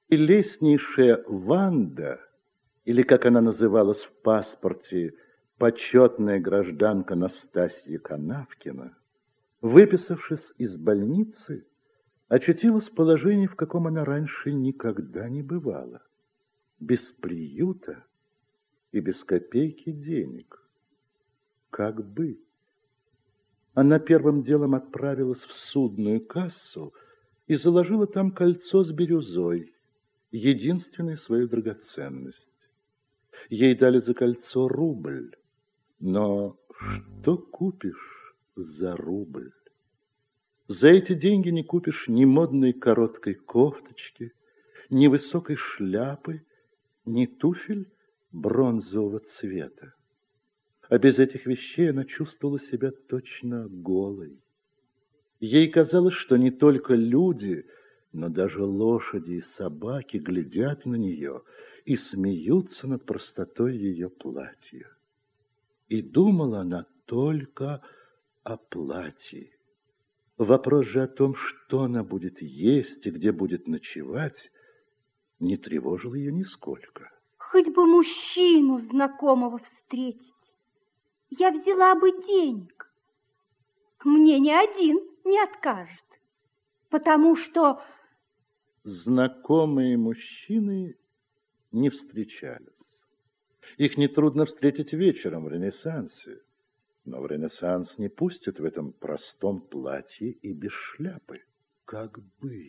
Прелестнейшая Ванда, или, как она называлась в паспорте, почетная гражданка Настасья Канавкина, выписавшись из больницы, очутилась в положении, в каком она раньше никогда не бывала, без приюта и без копейки денег. Как быть? Она первым делом отправилась в судную кассу и заложила там кольцо с бирюзой, единственную свою драгоценность. Ей дали за кольцо рубль, но что купишь за рубль? За эти деньги не купишь ни модной короткой кофточки, ни высокой шляпы, ни туфель бронзового цвета. А без этих вещей она чувствовала себя точно голой. Ей казалось, что не только люди, но даже лошади и собаки глядят на нее и смеются над простотой ее платья. И думала она только о платье. Вопрос же о том, что она будет есть и где будет ночевать, не тревожил ее нисколько. Хоть бы мужчину знакомого встретить, я взяла бы денег. Мне ни один не откажет, потому что... Знакомые мужчины не встречались. Их нетрудно встретить вечером в Ренессансе, но в Ренессанс не пустят в этом простом платье и без шляпы. Как быть?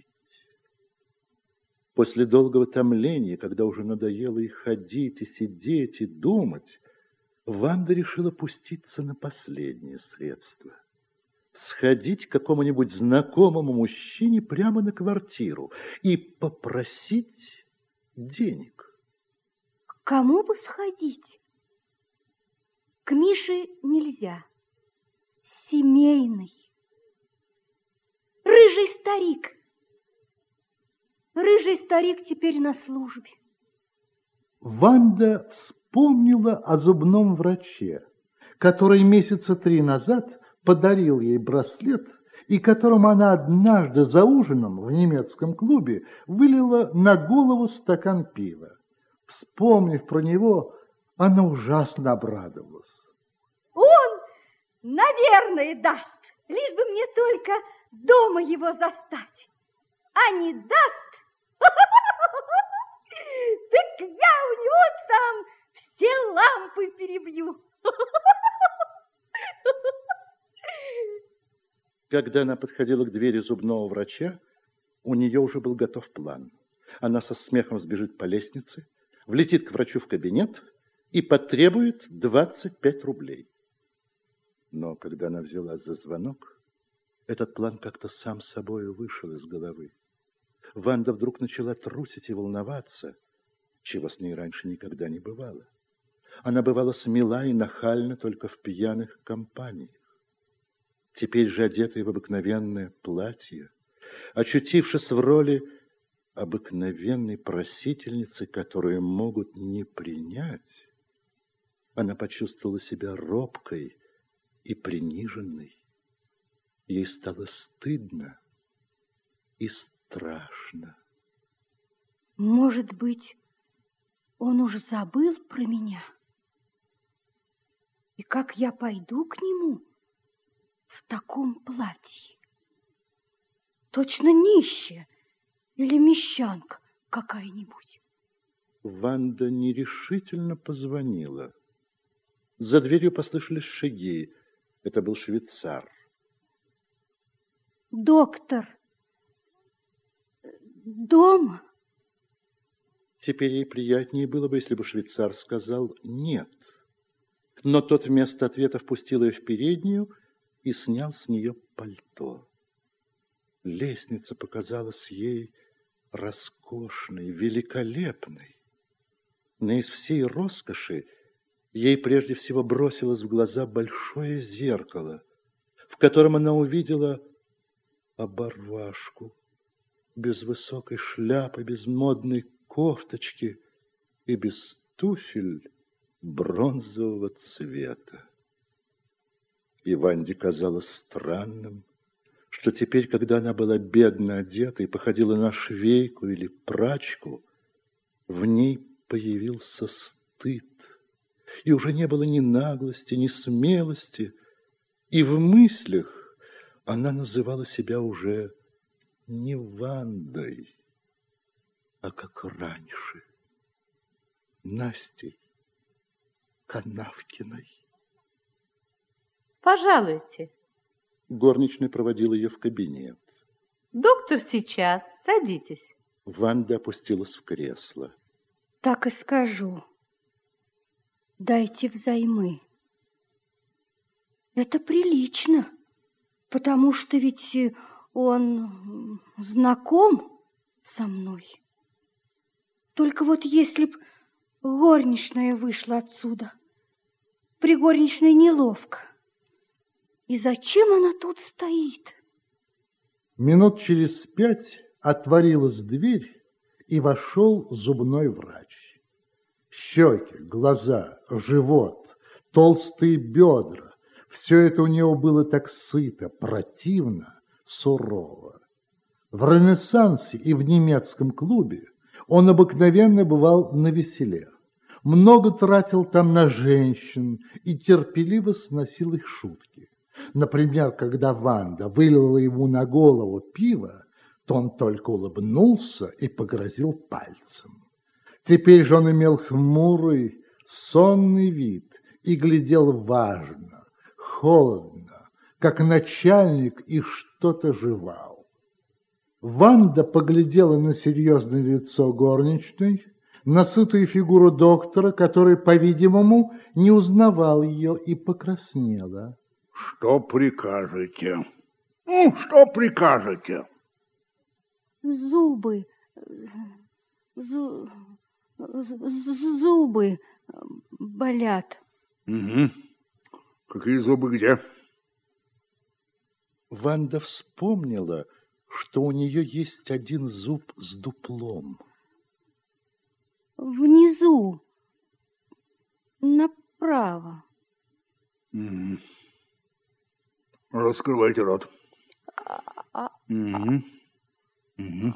После долгого томления, когда уже надоело и ходить, и сидеть, и думать, Ванда решила пуститься на последнее средство. Сходить к какому-нибудь знакомому мужчине прямо на квартиру и попросить денег. К кому бы сходить? К Мише нельзя. Семейный. Рыжий старик. Рыжий старик теперь на службе. Ванда вспомнила о зубном враче, который месяца 3 назад подарил ей браслет, и которому она однажды за ужином в немецком клубе вылила на голову стакан пива. Вспомнив про него, она ужасно обрадовалась. Он, наверное, даст, лишь бы мне только дома его застать. А не даст, так я у него там все лампы перебью. Когда она подходила к двери зубного врача, у нее уже был готов план. Она со смехом сбежит по лестнице, влетит к врачу в кабинет и потребует 25 рублей. Но когда она взялась за звонок, этот план как-то сам собой вышел из головы. Ванда вдруг начала трусить и волноваться, чего с ней раньше никогда не бывало. Она бывала смела и нахальна только в пьяных компаниях. Теперь же, одетая в обыкновенное платье, очутившись в роли обыкновенной просительницы, которую могут не принять, она почувствовала себя робкой и приниженной. Ей стало стыдно и страшно. Может быть, он уж забыл про меня? И как я пойду к нему в таком платье? Точно нищая или мещанка какая-нибудь. Ванда нерешительно позвонила. За дверью послышались шаги. Это был швейцар. Доктор дома? Теперь ей приятнее было бы, если бы швейцар сказал «нет». Но тот вместо ответа впустил ее в переднюю и снял с нее пальто. Лестница показалась ей роскошной, великолепной. Но из всей роскоши ей прежде всего бросилось в глаза большое зеркало, в котором она увидела оборвашку, без высокой шляпы, без модной кофточки и без туфель бронзового цвета. И Ванде казалось странным, что теперь, когда она была бедно одета и походила на швейку или прачку, в ней появился стыд, и уже не было ни наглости, ни смелости, и в мыслях она называла себя уже не Вандой, а как раньше, Настей Канавкиной. Пожалуйте. Горничная проводила ее в кабинет. Доктор сейчас. Садитесь. Ванда опустилась в кресло. Так и скажу. Дайте взаймы. Это прилично, потому что ведь он знаком со мной. Только вот если б горничная вышла отсюда, при горничной неловко. И зачем она тут стоит? Минут через 5 отворилась дверь, и вошел зубной врач. Щеки, глаза, живот, толстые бедра — все это у него было так сыто, противно, сурово. В Ренессансе и в немецком клубе он обыкновенно бывал навеселе. Много тратил там на женщин и терпеливо сносил их шутки. Например, когда Ванда вылила ему на голову пиво, то он только улыбнулся и погрозил пальцем. Теперь же он имел хмурый, сонный вид и глядел важно, холодно, как начальник, и что-то жевал. Ванда поглядела на серьезное лицо горничной, на сытую фигуру доктора, который, по-видимому, не узнавал ее, и покраснела. Что прикажете? Что прикажете? Зубы, зубы болят. Угу. Какие зубы где? Ванда вспомнила, что у нее есть один зуб с дуплом. Внизу, направо. Угу. Раскрывайте рот. Угу. Угу.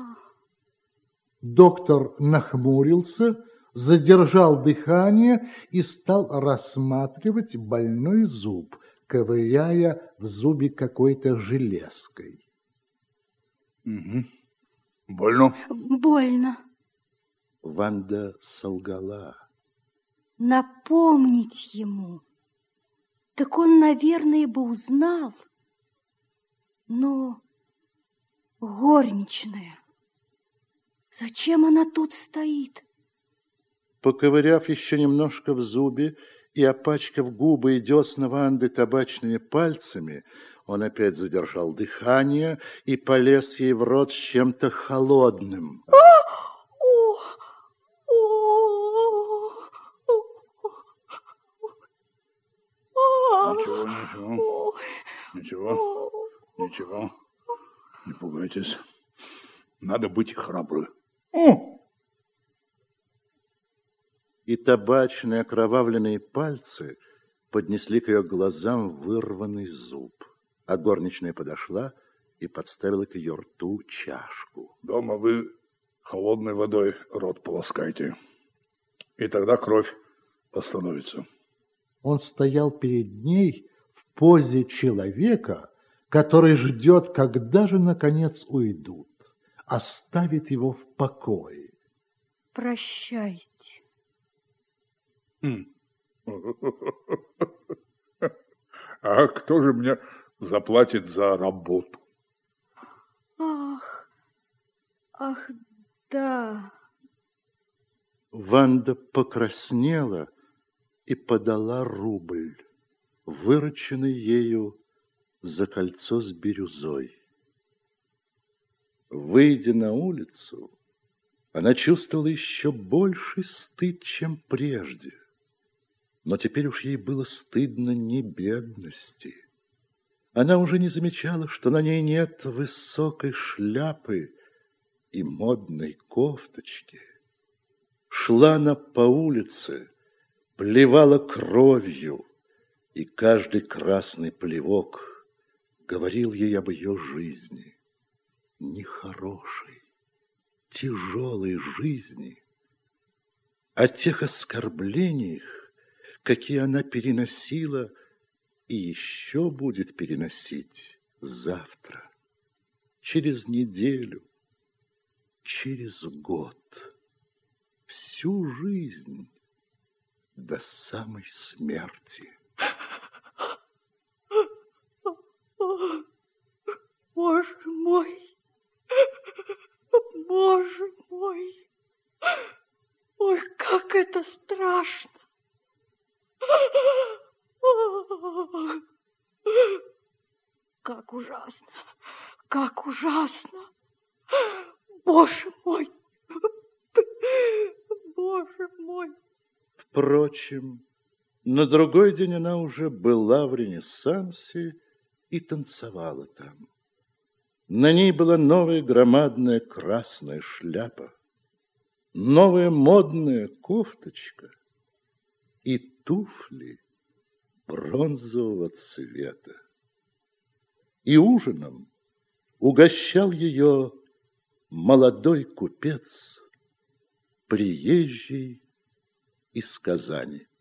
Доктор нахмурился, задержал дыхание и стал рассматривать больной зуб, ковыряя в зубе какой-то железкой. Угу. Больно? Больно. Ванда солгала. Напомнить ему. Так он, наверное, бы узнал. Но горничная, зачем она тут стоит? Поковыряв еще немножко в зубе и опачкав губы и десна Ванды табачными пальцами, он опять задержал дыхание и полез ей в рот с чем-то холодным. Ничего. Не пугайтесь. Надо быть храбры. И табачные окровавленные пальцы поднесли к ее глазам вырванный зуб. А горничная подошла и подставила к ее рту чашку. Дома вы холодной водой рот полоскайте, и тогда кровь остановится. Он стоял перед ней в позе человека, который ждет, когда же, наконец, уйдут, оставит его в покое. Прощайте. А кто же мне заплатит за работу? Ах, да. Ванда покраснела и подала рубль, вырученный ею за кольцо с бирюзой. Выйдя на улицу, она чувствовала еще больший стыд, чем прежде. Но теперь уж ей было стыдно не бедности. Она уже не замечала, что на ней нет высокой шляпы и модной кофточки. Шла она по улице, плевала кровью, и каждый красный плевок говорил ей об ее жизни, нехорошей, тяжелой жизни, о тех оскорблениях, какие она переносила и еще будет переносить завтра, через неделю, через год, всю жизнь до самой смерти. Боже мой! Боже мой! Ой, как это страшно! Как ужасно! Как ужасно! Боже мой! Боже мой! Впрочем, на другой день она уже была в Ренессансе и танцевала там. На ней была новая громадная красная шляпа, новая модная кофточка и туфли бронзового цвета. И ужином угощал ее молодой купец, приезжий из Казани.